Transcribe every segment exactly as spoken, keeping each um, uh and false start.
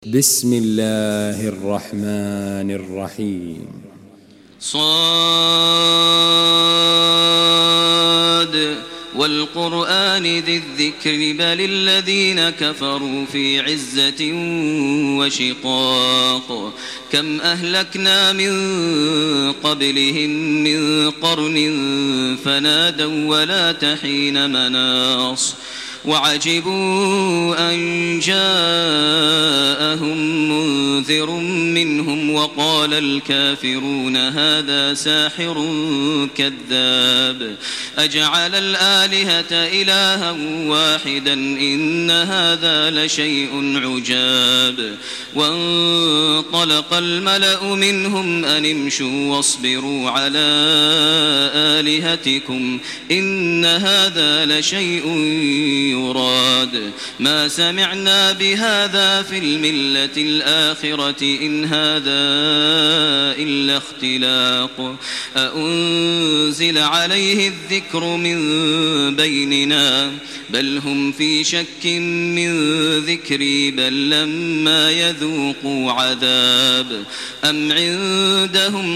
بسم الله الرحمن الرحيم. صاد والقرآن ذي الذكر بل الذين كفروا في عزة وشقاق كم أهلكنا من قبلهم من قرن فنادوا ولا تحين مناص وعجبوا أن جاءهم منذر منهم وقال الكافرون هذا ساحر كذاب أجعل الآلهة إلها واحدا إن هذا لشيء عجاب وانطلق الملأ منهم أن امشوا واصبروا على آلهتكم إن هذا لشيء يراد ما سمعنا بهذا في الملة الآخرة إن هذا إلا اختلاق أأنزل عليه الذكر من بيننا بل هم في شك من ذكري بل لما يذوقوا عذاب أم عندهم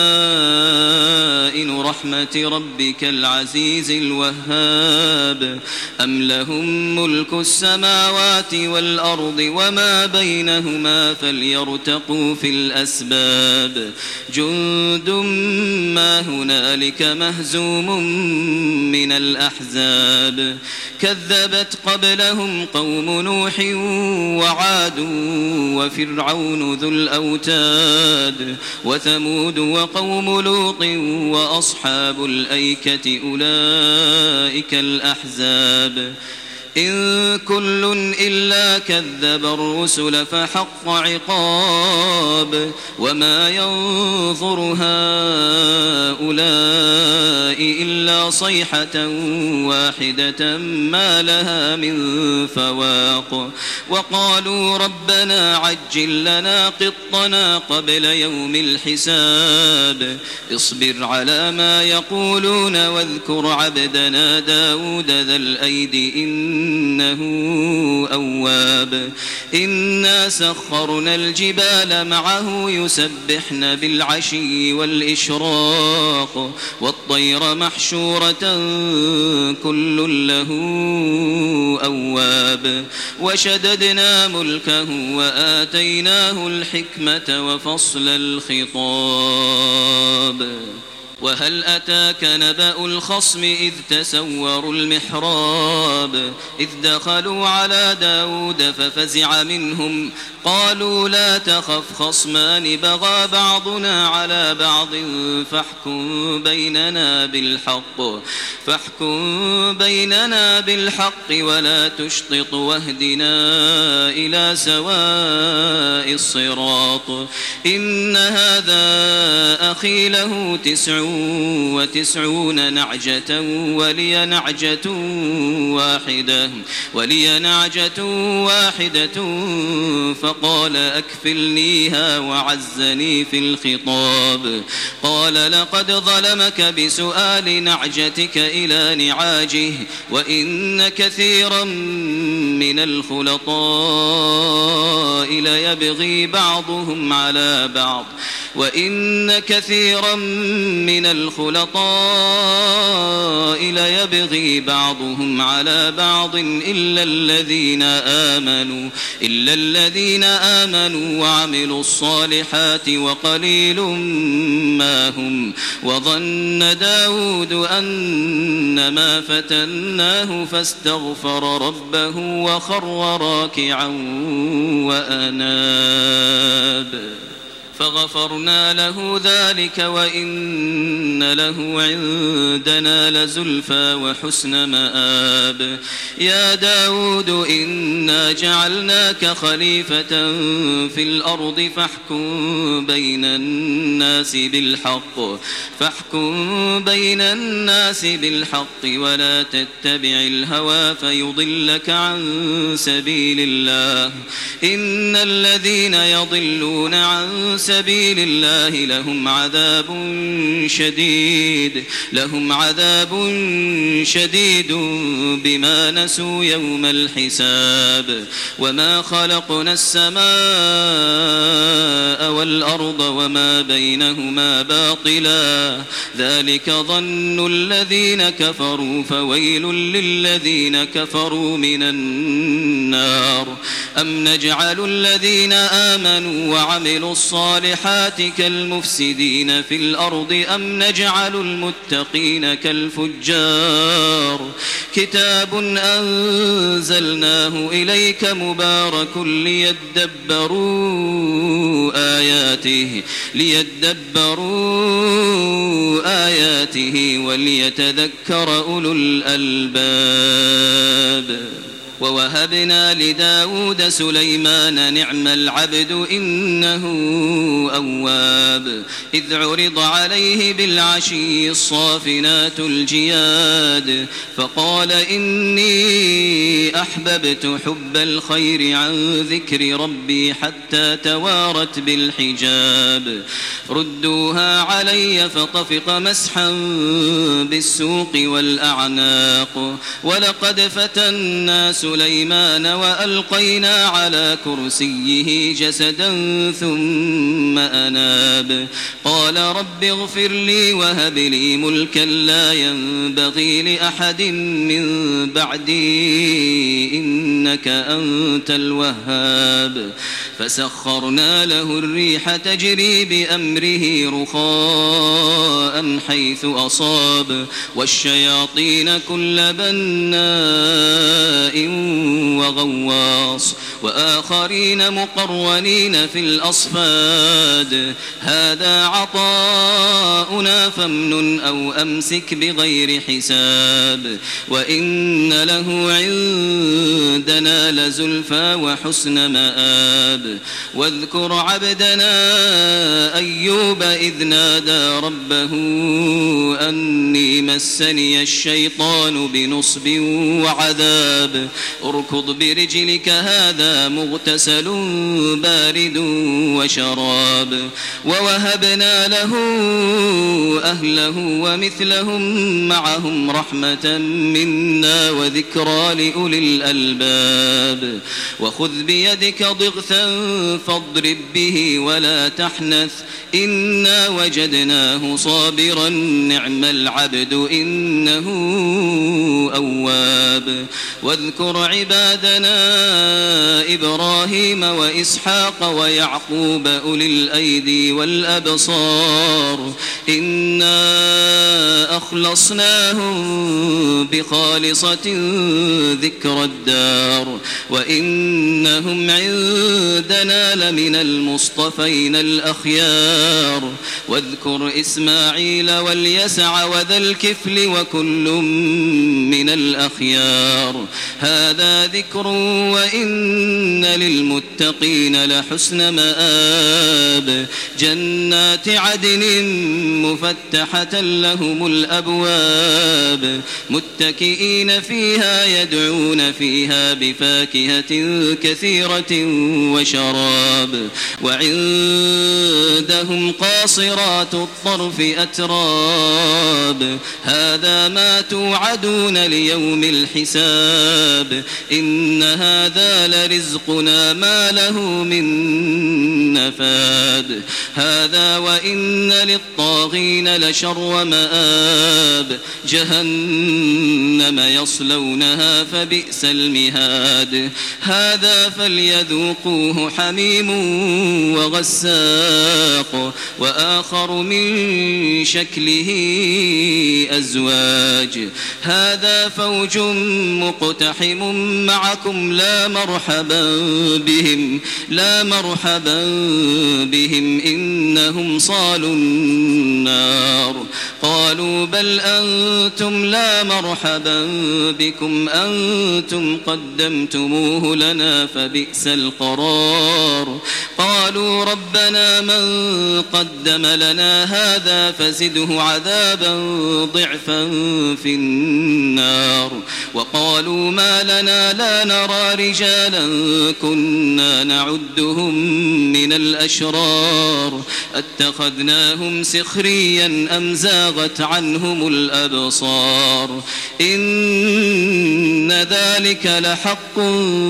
خزائن رحمة ربك العزيز الوهاب أم لهم ملك السماوات والأرض وما بينهما فليرتقوا في الأسباب جند ما هنالك مهزوم من الأحزاب كذبت قبلهم قوم نوح وعاد وفرعون ذو الأوتاد وثمود وقوم لوط وأصحاب الأيكة أولئك الأحزاب إن كل إلا كذب الرسل فحق عقاب وما ينظر هؤلاء إلا صيحة واحدة ما لها من فواق وقالوا ربنا عجل لنا قطنا قبل يوم الحساب اصبر على ما يقولون واذكر عبدنا داود ذا الأيد إن إنه أواب إنا سخرنا الجبال معه يسبحن بالعشي والإشراق والطير محشورة كل له أواب وشددنا ملكه وآتيناه الحكمة وفصل الخطاب وهل أتاك نبأ الخصم إذ تسوروا المحراب إذ دخلوا على داود ففزع منهم قالوا لا تخف خصمان بغى بعضنا على بعض فاحكم بيننا بالحق فاحكم بيننا بالحق ولا تشطط واهدنا إلى سواء الصراط إن هذا أخي له تسع وتسعون نعجة ولي نعجة واحدة ولي نعجة واحدة فقال أكفلنيها وعزني في الخطاب قال لقد ظلمك بسؤال نعجتك إلى نعاجه وإن كثيرا من الخلطاء ليبغي بعضهم على بعض وإن كثيرا من الخلطاء ليبغي بعضهم على بعض إلا الذين آمنوا إلا الذين آمنوا وعملوا الصالحات وقليل ما هم وظن داود أنما فتناه فاستغفر ربه وخر راكعا وأناب فغفرنا له ذلك وإن له عندنا لزلفى وحسن مآب يا داود إنا جعلناك خليفة في الأرض فاحكم بين الناس بالحق فاحكم بين الناس بالحق ولا تتبع الهوى فيضلك عن سبيل الله إن الذين يضلون عن سبيل الله لهم عذاب شديد لهم عذاب شديد بما نسوا يوم الحساب وما خلقنا السماء والأرض وما بينهما باطلا ذلك ظن الذين كفروا فويل للذين كفروا من النار أم نجعل الذين آمنوا وعملوا الصالحات كالمفسدين في الأرض أم نجعل المتقين كالفجار كتاب أنزلناه إليك مبارك ليدبروا آياته ليدبروا آياته وليتذكر أولو الألباب ووهبنا لداود سليمان نعم العبد إنه أواب إذ عرض عليه بالعشي الصافنات الجياد فقال إني أحببت حب الخير عن ذكر ربي حتى توارت بالحجاب ردوها علي فطفق مسحا بالسوق والأعناق ولقد فتنا سليمان وألقينا على كرسيه جسدا ثم أناب قال رب اغفر لي وهب لي ملكا لا ينبغي لأحد من بعدي إنك أنت الوهاب فسخرنا له الريح تجري بأمره رخاء حيث أصاب والشياطين كل بناء وغواص وآخرين مقرنين في الأصفاد هذا عطاؤنا فامنن أو أمسك بغير حساب وإن له عندنا لزلفى وحسن مآب واذكر عبدنا أيوب إذ نادى ربه أني مسني الشيطان بنصب وعذاب اركض برجلك هذا مغتسل بارد وشراب ووهبنا له أهله ومثلهم معهم رحمة منا وذكرى لأولي الألباب وخذ بيدك ضغثا فاضرب به ولا تحنث إنا وجدناه صابرا نعم العبد إنه أواب واذكر عبادنا إبراهيم وإسحاق ويعقوب أولي الأيدي والأبصار إنا أخلصناهم بخالصة ذكر الدار وإنهم عندنا لمن المصطفين الأخيار واذكر إسماعيل واليسع وذا الكفل وكل من الأخيار هذا ذكر وإن للمتقين لحسن مآب جنات عدن مفتحة لهم الأبواب متكئين فيها يدعون فيها بفاكهة كثيرة وشراب وعندهم قاصرات الطرف أتراب هذا ما توعدون ليوم الحساب إن هذا لرزقنا ما له من نفاد هذا وإن للطاغين لشر مآب جهنم يصلونها فبئس المهاد هذا فليذوقوه حميم وغساق وآخر من شكله أزواج هذا فوج مقتحم معكم لا مرحبا بهم لا مرحبا بهم إنهم صالوا النار قالوا بل أنتم لا مرحبا بكم أنتم قدمتموه لنا فبئس القرار قال قالوا ربنا من قدم لنا هذا فزده عذابا ضعفا في النار وقالوا ما لنا لا نرى رجالا كنا نعدهم من الأشرار اتخذناهم سخريا أم زاغت عنهم الأبصار إن ذلك لحق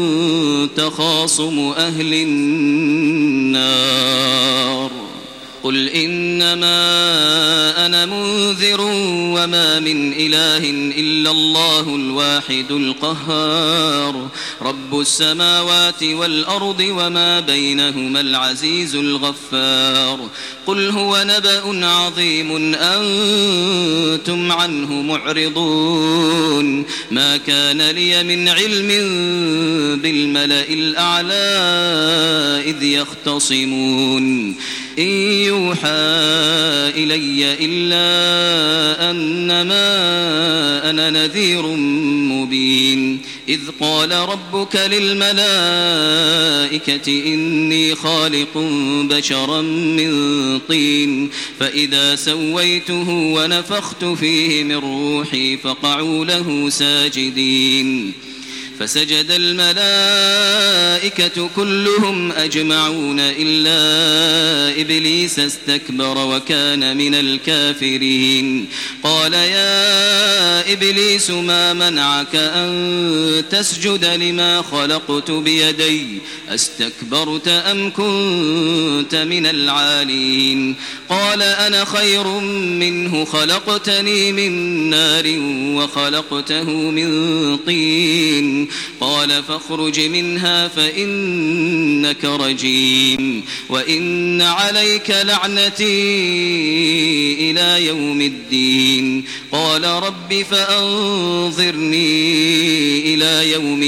تخاصم أهل النار قل إنما أنا منذر وما من إله إلا الله الواحد القهار رب السماوات والأرض وما بينهما العزيز الغفار قل هو نبأ عظيم أنتم عنه معرضون ما كان لي من علم بالملأ الأعلى إذ يختصمون إن يوحى إلي إلا أنما أنا نذير مبين إذ قال ربك للملائكة إني خالق بشرا من طين فإذا سويته ونفخت فيه من روحي فقعوا له ساجدين فسجد الملائكة كلهم أجمعون إلا إبليس استكبر وكان من الكافرين قال يا إبليس ما منعك أن تسجد لما خلقت بيدي أستكبرت أم كنت من العالين قال أنا خير منه خلقتني من نار وخلقته من طين قال فاخرج منها فإنك رجيم وإن عليك لعنتي إلى يوم الدين قال رب فأنظرني إلى يوم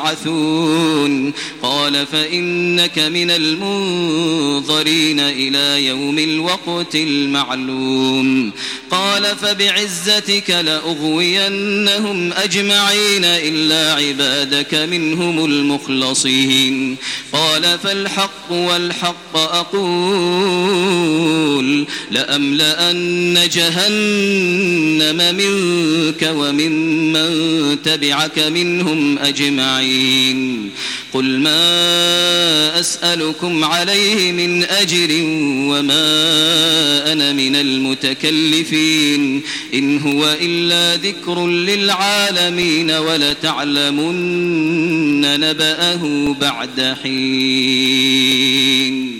يبعثون قال فإنك من المنظرين إلى يوم الوقت المعلوم قال فبعزتك لأغوينهم أجمعين إلا عبادك منهم المخلصين قال فالحق والحق أقول لأملأن جهنم منك وممن تبعك منهم أجمعين قل ما أسألكم عليه من أجر وما أنا من المتكلفين إن هو إلا ذكر للعالمين ولتعلمن نبأه بعد حين